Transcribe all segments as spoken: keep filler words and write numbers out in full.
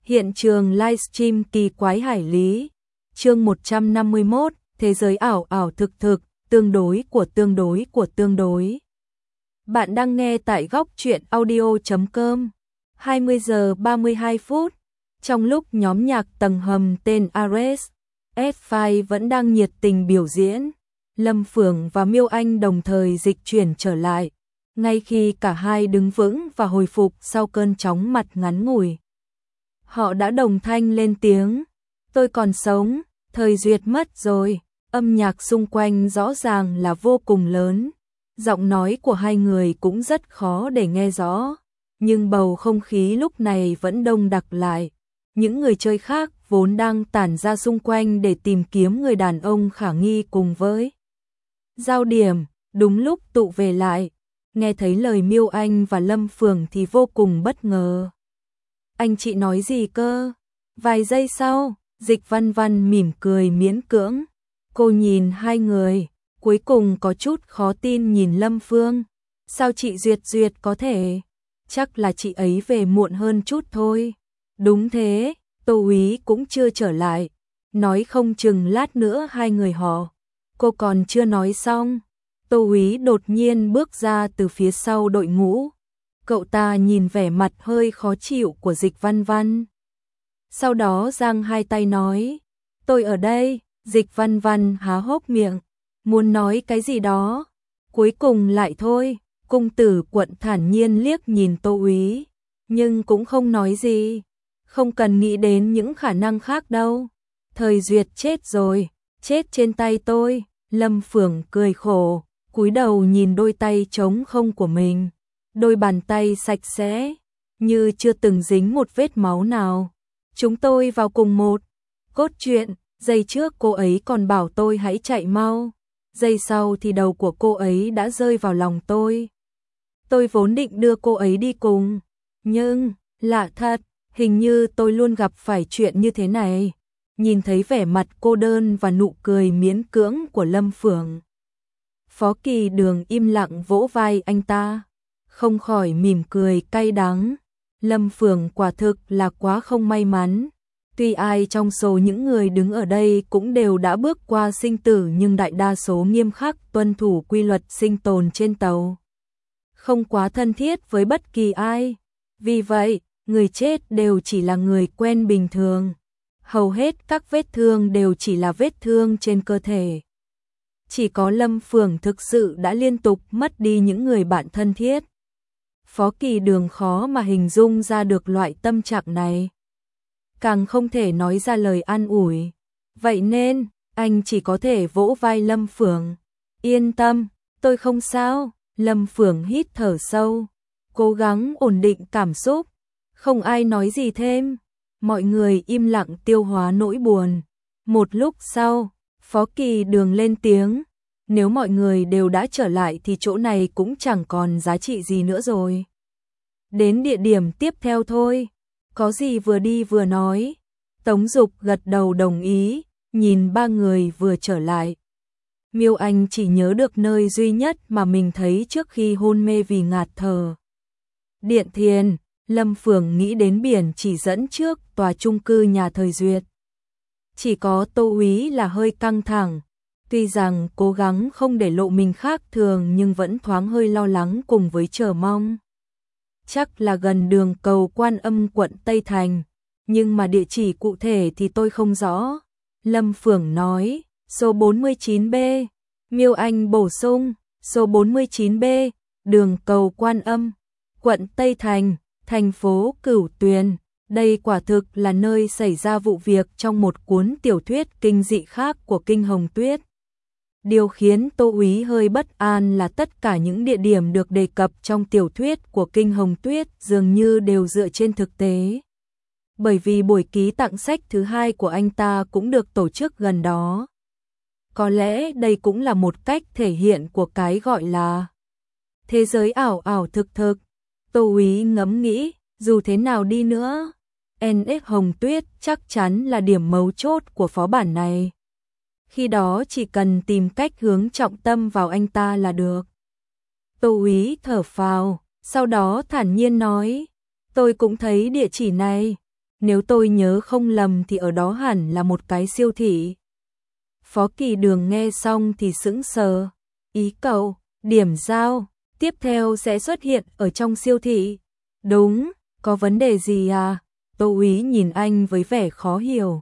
Hiện trường livestream kỳ quái hải lý. Chương một trăm năm mươi mốt, thế giới ảo ảo thực thực, tương đối của tương đối của tương đối. Bạn đang nghe tại góc truyện audio chấm com. hai mươi giờ ba mươi hai phút. Trong lúc nhóm nhạc tầng hầm tên Ares, S-File vẫn đang nhiệt tình biểu diễn, Lâm Phượng và Miêu Anh đồng thời dịch chuyển trở lại, ngay khi cả hai đứng vững và hồi phục sau cơn chóng mặt ngắn ngủi. Họ đã đồng thanh lên tiếng, tôi còn sống, thời duyệt mất rồi. Âm nhạc xung quanh rõ ràng là vô cùng lớn, giọng nói của hai người cũng rất khó để nghe rõ, nhưng bầu không khí lúc này vẫn đông đặc lại. Những người chơi khác vốn đang tản ra xung quanh để tìm kiếm người đàn ông khả nghi cùng với Giao Điểm, đúng lúc tụ về lại, nghe thấy lời Miêu Anh và Lâm Phượng thì vô cùng bất ngờ. Anh chị nói gì cơ? Vài giây sau, Dịch Văn Văn mỉm cười miễn cưỡng. Cô nhìn hai người, cuối cùng có chút khó tin nhìn Lâm Phương. Sao chị Duyệt Duyệt có thể? Chắc là chị ấy về muộn hơn chút thôi. Đúng thế, Tô Úy cũng chưa trở lại. Nói không chừng lát nữa hai người họ. Cô còn chưa nói xong. Tô Úy đột nhiên bước ra từ phía sau đội ngũ. Cậu ta nhìn vẻ mặt hơi khó chịu của Dịch Văn Văn. Sau đó giang hai tay nói, tôi ở đây. Dịch Văn Văn há hốc miệng, muốn nói cái gì đó. Cuối cùng lại thôi, cung tử quận thản nhiên liếc nhìn Tô Úy, nhưng cũng không nói gì. Không cần nghĩ đến những khả năng khác đâu. Thời duyệt chết rồi, chết trên tay tôi. Lâm Phượng cười khổ, cúi đầu nhìn đôi tay trống không của mình. Đôi bàn tay sạch sẽ, như chưa từng dính một vết máu nào. Chúng tôi vào cùng một cốt truyện. Giây trước cô ấy còn bảo tôi hãy chạy mau, giây sau thì đầu của cô ấy đã rơi vào lòng tôi. Tôi vốn định đưa cô ấy đi cùng, nhưng, lạ thật, hình như tôi luôn gặp phải chuyện như thế này. Nhìn thấy vẻ mặt cô đơn và nụ cười miễn cưỡng của Lâm Phượng, Phó Kỳ Đường im lặng vỗ vai anh ta, không khỏi mỉm cười cay đắng. Lâm Phượng quả thực là quá không may mắn. Tuy ai trong số những người đứng ở đây cũng đều đã bước qua sinh tử, nhưng đại đa số nghiêm khắc tuân thủ quy luật sinh tồn trên tàu, không quá thân thiết với bất kỳ ai. Vì vậy, người chết đều chỉ là người quen bình thường. Hầu hết các vết thương đều chỉ là vết thương trên cơ thể. Chỉ có Lâm Phượng thực sự đã liên tục mất đi những người bạn thân thiết. Phó Kỳ Đường khó mà hình dung ra được loại tâm trạng này, càng không thể nói ra lời an ủi. Vậy nên, anh chỉ có thể vỗ vai Lâm Phượng. Yên tâm, tôi không sao. Lâm Phượng hít thở sâu, cố gắng ổn định cảm xúc. Không ai nói gì thêm. Mọi người im lặng tiêu hóa nỗi buồn. Một lúc sau, Phó Kỳ Đường lên tiếng. Nếu mọi người đều đã trở lại thì chỗ này cũng chẳng còn giá trị gì nữa rồi. Đến địa điểm tiếp theo thôi. Có gì vừa đi vừa nói. Tống Dục gật đầu đồng ý, nhìn ba người vừa trở lại. Miêu Anh chỉ nhớ được nơi duy nhất mà mình thấy trước khi hôn mê vì ngạt thở. Điện Thiền. Lâm Phượng nghĩ đến biển chỉ dẫn trước tòa chung cư nhà Thời Duyệt. Chỉ có Tô Úy là hơi căng thẳng. Tuy rằng cố gắng không để lộ mình khác thường nhưng vẫn thoáng hơi lo lắng cùng với chờ mong. Chắc là gần đường cầu Quan Âm quận Tây Thành, nhưng mà địa chỉ cụ thể thì tôi không rõ. Lâm Phượng nói, số bốn mươi chín B. Miêu Anh bổ sung, số bốn mươi chín B, đường cầu Quan Âm, quận Tây Thành, thành phố Cửu Tuyền. Đây quả thực là nơi xảy ra vụ việc trong một cuốn tiểu thuyết kinh dị khác của Kinh Hồng Tuyết. Điều khiến Tô Úy hơi bất an là tất cả những địa điểm được đề cập trong tiểu thuyết của Kinh Hồng Tuyết dường như đều dựa trên thực tế. Bởi vì buổi ký tặng sách thứ hai của anh ta cũng được tổ chức gần đó. Có lẽ đây cũng là một cách thể hiện của cái gọi là thế giới ảo ảo thực thực. Tô Úy ngẫm nghĩ, dù thế nào đi nữa, en ích Hồng Tuyết chắc chắn là điểm mấu chốt của phó bản này. Khi đó chỉ cần tìm cách hướng trọng tâm vào anh ta là được. Tô Úy thở phào, sau đó thản nhiên nói, tôi cũng thấy địa chỉ này. nếu tôi nhớ không lầm thì ở đó hẳn là một cái siêu thị. Phó Kỳ Đường nghe xong thì sững sờ. Ý cậu, điểm giao, tiếp theo sẽ xuất hiện ở trong siêu thị. Đúng, có vấn đề gì à? Tô Úy nhìn anh với vẻ khó hiểu.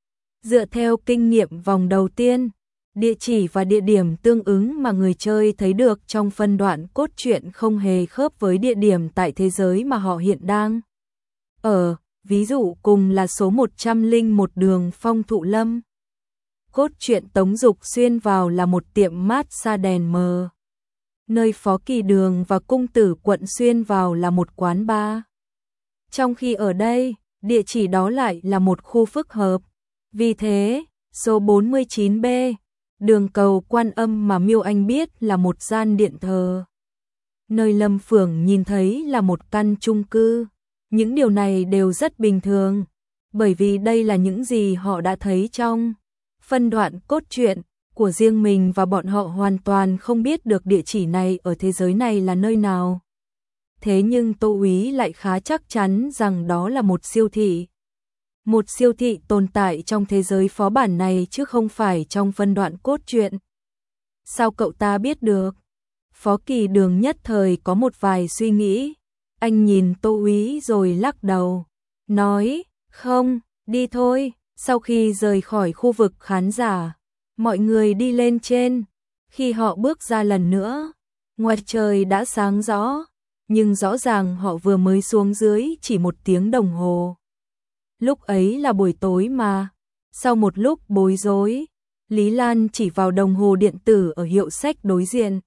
Dựa theo kinh nghiệm vòng đầu tiên, địa chỉ và địa điểm tương ứng mà người chơi thấy được trong phân đoạn cốt truyện không hề khớp với địa điểm tại thế giới mà họ hiện đang ở, ví dụ cùng là số một trăm lẻ một đường Phong Thụ Lâm. Cốt truyện Tống Dục xuyên vào là một tiệm mát xa đèn mờ. Nơi Phó Kỳ Đường và Cung Tử Quận xuyên vào là một quán bar. Trong khi ở đây, địa chỉ đó lại là một khu phức hợp. Vì thế, số bốn mươi chín B, đường cầu Quan Âm mà Miêu Anh biết là một gian điện thờ. Nơi Lâm Phượng nhìn thấy là một căn chung cư. Những điều này đều rất bình thường, bởi vì đây là những gì họ đã thấy trong phân đoạn cốt truyện của riêng mình và bọn họ hoàn toàn không biết được địa chỉ này ở thế giới này là nơi nào. Thế nhưng Tô Úy lại khá chắc chắn rằng đó là một siêu thị. Một siêu thị tồn tại trong thế giới phó bản này chứ không phải trong phân đoạn cốt truyện. Sao cậu ta biết được? Phó Kỳ Đường nhất thời có một vài suy nghĩ. Anh nhìn Tô Úy rồi lắc đầu, nói, không, đi thôi. Sau khi rời khỏi khu vực khán giả, mọi người đi lên trên. Khi họ bước ra lần nữa, ngoài trời đã sáng rõ, nhưng rõ ràng họ vừa mới xuống dưới chỉ một tiếng đồng hồ. Lúc ấy là buổi tối mà. Sau một lúc bối rối, Lý Lan chỉ vào đồng hồ điện tử ở hiệu sách đối diện.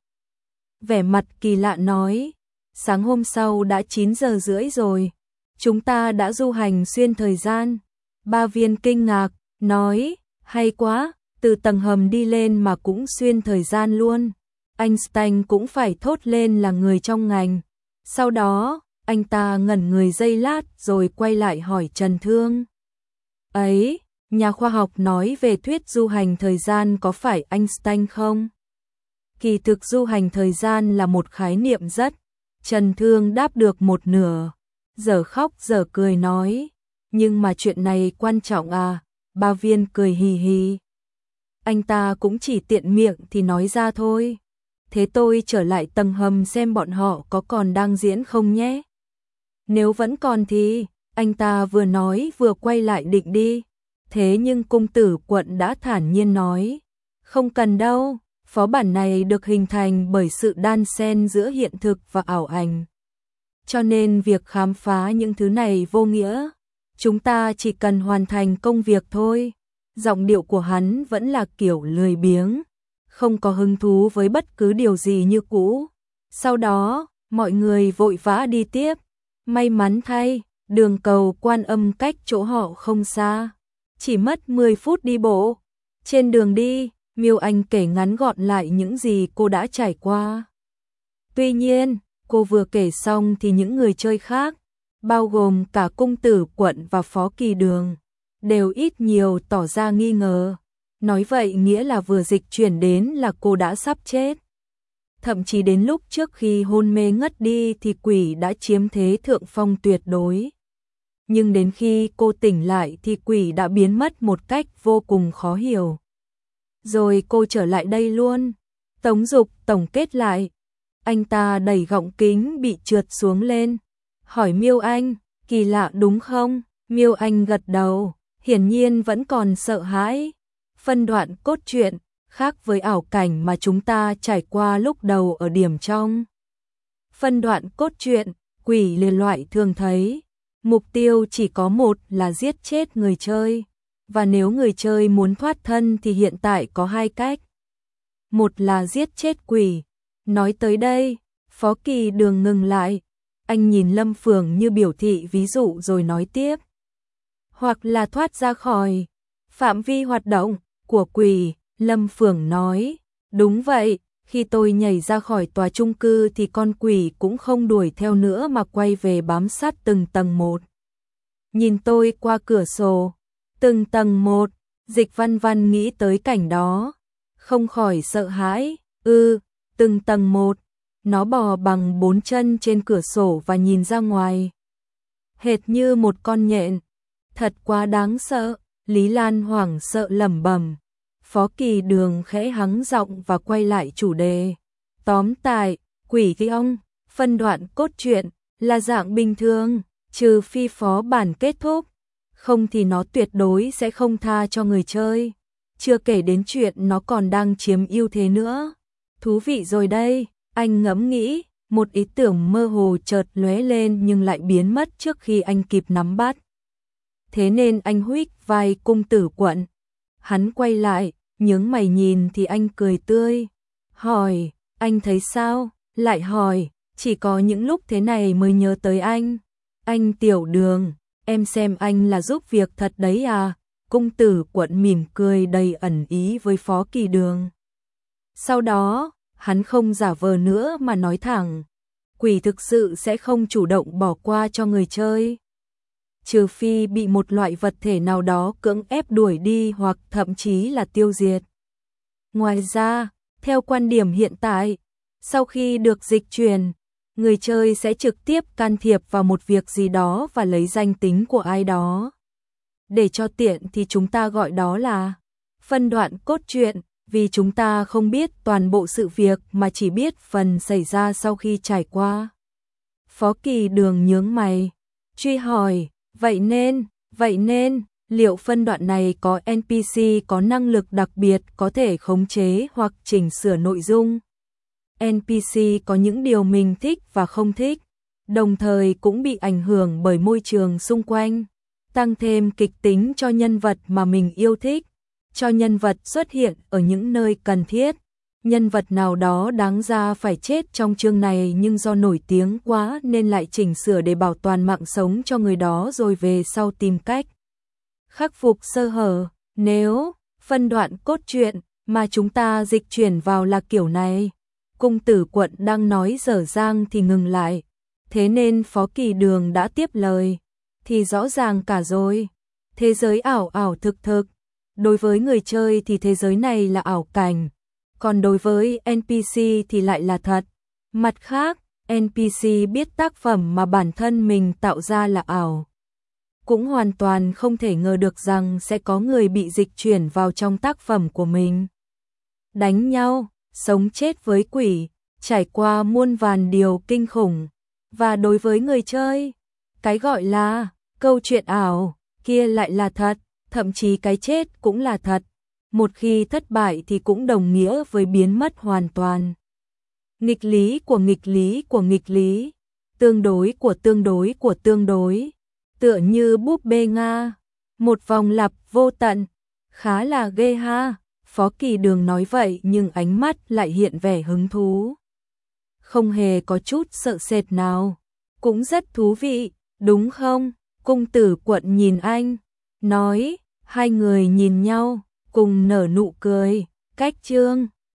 Vẻ mặt kỳ lạ nói, sáng hôm sau đã chín giờ rưỡi rồi. Chúng ta đã du hành xuyên thời gian. Ba Viên kinh ngạc, nói, hay quá, từ tầng hầm đi lên mà cũng xuyên thời gian luôn. Einstein cũng phải thốt lên là người trong ngành. Sau đó, anh ta ngẩn người giây lát rồi quay lại hỏi Trần Thương. Ấy, nhà khoa học nói về thuyết du hành thời gian có phải Einstein không? Kỳ thực du hành thời gian là một khái niệm rất. Trần Thương đáp được một nửa, giờ khóc giờ cười nói. Nhưng mà chuyện này quan trọng à? Ba Viên cười hì hì. Anh ta cũng chỉ tiện miệng thì nói ra thôi. Thế tôi trở lại tầng hầm xem bọn họ có còn đang diễn không nhé. Nếu vẫn còn thì, anh ta vừa nói vừa quay lại định đi. Thế nhưng Cung Tử Quận đã thản nhiên nói. Không cần đâu, phó bản này được hình thành bởi sự đan xen giữa hiện thực và ảo ảnh. Cho nên việc khám phá những thứ này vô nghĩa. Chúng ta chỉ cần hoàn thành công việc thôi. Giọng điệu của hắn vẫn là kiểu lười biếng, không có hứng thú với bất cứ điều gì như cũ. Sau đó, mọi người vội vã đi tiếp. May mắn thay, đường cầu Quan Âm cách chỗ họ không xa. Chỉ mất mười phút đi bộ. Trên đường đi, Miêu Anh kể ngắn gọn lại những gì cô đã trải qua. Tuy nhiên, cô vừa kể xong thì những người chơi khác, bao gồm cả Cung Tử Quận và Phó Kỳ Đường, đều ít nhiều tỏ ra nghi ngờ. Nói vậy nghĩa là vừa dịch chuyển đến là cô đã sắp chết. Thậm chí đến lúc trước khi hôn mê ngất đi thì quỷ đã chiếm thế thượng phong tuyệt đối. Nhưng đến khi cô tỉnh lại thì quỷ đã biến mất một cách vô cùng khó hiểu. Rồi cô trở lại đây luôn. Tống Dục tổng kết lại. Anh ta đẩy gọng kính bị trượt xuống lên. Hỏi Miêu Anh, kỳ lạ đúng không? Miêu Anh gật đầu, hiển nhiên vẫn còn sợ hãi. Phân đoạn cốt truyện, khác với ảo cảnh mà chúng ta trải qua lúc đầu ở điểm trong. Phân đoạn cốt truyện, quỷ liên loại thường thấy. Mục tiêu chỉ có một là giết chết người chơi. Và nếu người chơi muốn thoát thân thì hiện tại có hai cách. Một là giết chết quỷ. Nói tới đây, Phó Kỳ Đường ngừng lại. Anh nhìn Lâm Phượng như biểu thị ví dụ rồi nói tiếp. Hoặc là thoát ra khỏi phạm vi hoạt động của quỷ. Lâm Phượng nói, đúng vậy, khi tôi nhảy ra khỏi tòa chung cư thì con quỷ cũng không đuổi theo nữa mà quay về bám sát từng tầng một. Nhìn tôi qua cửa sổ, từng tầng một, Dịch Văn Văn nghĩ tới cảnh đó, không khỏi sợ hãi, ư, ừ, từng tầng một, nó bò bằng bốn chân trên cửa sổ và nhìn ra ngoài. Hệt như một con nhện, Thật quá đáng sợ, Lý Lan hoảng sợ lẩm bẩm. Phó Kỳ Đường khẽ hắng giọng và quay lại chủ đề. Tóm tại, quỷ cái ông, phân đoạn cốt truyện là dạng bình thường, trừ phi phó bản kết thúc, không thì nó tuyệt đối sẽ không tha cho người chơi. Chưa kể đến chuyện nó còn đang chiếm ưu thế nữa. Thú vị rồi đây, anh ngẫm nghĩ, một ý tưởng mơ hồ chợt lóe lên nhưng lại biến mất trước khi anh kịp nắm bắt. Thế nên anh huých vai Cung Tử Quận. Hắn quay lại, nhướng mày nhìn thì anh cười tươi. Hỏi, anh thấy sao? Lại hỏi, chỉ có những lúc thế này mới nhớ tới anh. Anh Tiểu Đường, em xem anh là giúp việc thật đấy à? Cung Tử Quận mỉm cười đầy ẩn ý với Phó Kỳ Đường. Sau đó, hắn không giả vờ nữa mà nói thẳng. Quỷ thực sự sẽ không chủ động bỏ qua cho người chơi. Trừ phi bị một loại vật thể nào đó cưỡng ép đuổi đi hoặc thậm chí là tiêu diệt. Ngoài ra, theo quan điểm hiện tại, sau khi được dịch chuyển, người chơi sẽ trực tiếp can thiệp vào một việc gì đó và lấy danh tính của ai đó. Để cho tiện thì chúng ta gọi đó là phân đoạn cốt truyện, vì chúng ta không biết toàn bộ sự việc mà chỉ biết phần xảy ra sau khi trải qua. Phó Kỳ Đường nhướng mày, truy hỏi, vậy nên, vậy nên, liệu phân đoạn này có en pê xê có năng lực đặc biệt có thể khống chế hoặc chỉnh sửa nội dung? en pê xê có những điều mình thích và không thích, đồng thời cũng bị ảnh hưởng bởi môi trường xung quanh, tăng thêm kịch tính cho nhân vật mà mình yêu thích, cho nhân vật xuất hiện ở những nơi cần thiết. Nhân vật nào đó đáng ra phải chết trong chương này nhưng do nổi tiếng quá nên lại chỉnh sửa để bảo toàn mạng sống cho người đó rồi về sau tìm cách khắc phục sơ hở. Nếu phân đoạn cốt truyện mà chúng ta dịch chuyển vào là kiểu này, Cung Tử Quận đang nói dở dang thì ngừng lại. Thế nên Phó Kỳ Đường đã tiếp lời. Thì rõ ràng cả rồi. Thế giới ảo ảo thực thực. Đối với người chơi thì thế giới này là ảo cảnh. Còn đối với en pê xê thì lại là thật. Mặt khác, en pê xê biết tác phẩm mà bản thân mình tạo ra là ảo. Cũng hoàn toàn không thể ngờ được rằng sẽ có người bị dịch chuyển vào trong tác phẩm của mình. Đánh nhau, sống chết với quỷ, trải qua muôn vàn điều kinh khủng. Và đối với người chơi, cái gọi là câu chuyện ảo kia lại là thật, thậm chí cái chết cũng là thật. Một khi thất bại thì cũng đồng nghĩa với biến mất hoàn toàn. Nghịch lý của nghịch lý của nghịch lý, tương đối của tương đối của tương đối, tựa như búp bê Nga, một vòng lặp vô tận, khá là ghê ha. Phó Kỳ Đường nói vậy nhưng ánh mắt lại hiện vẻ hứng thú. Không hề có chút sợ sệt nào, cũng rất thú vị, đúng không? Cung Tử Quận nhìn anh, nói, hai người nhìn nhau, cùng nở nụ cười, cách chương.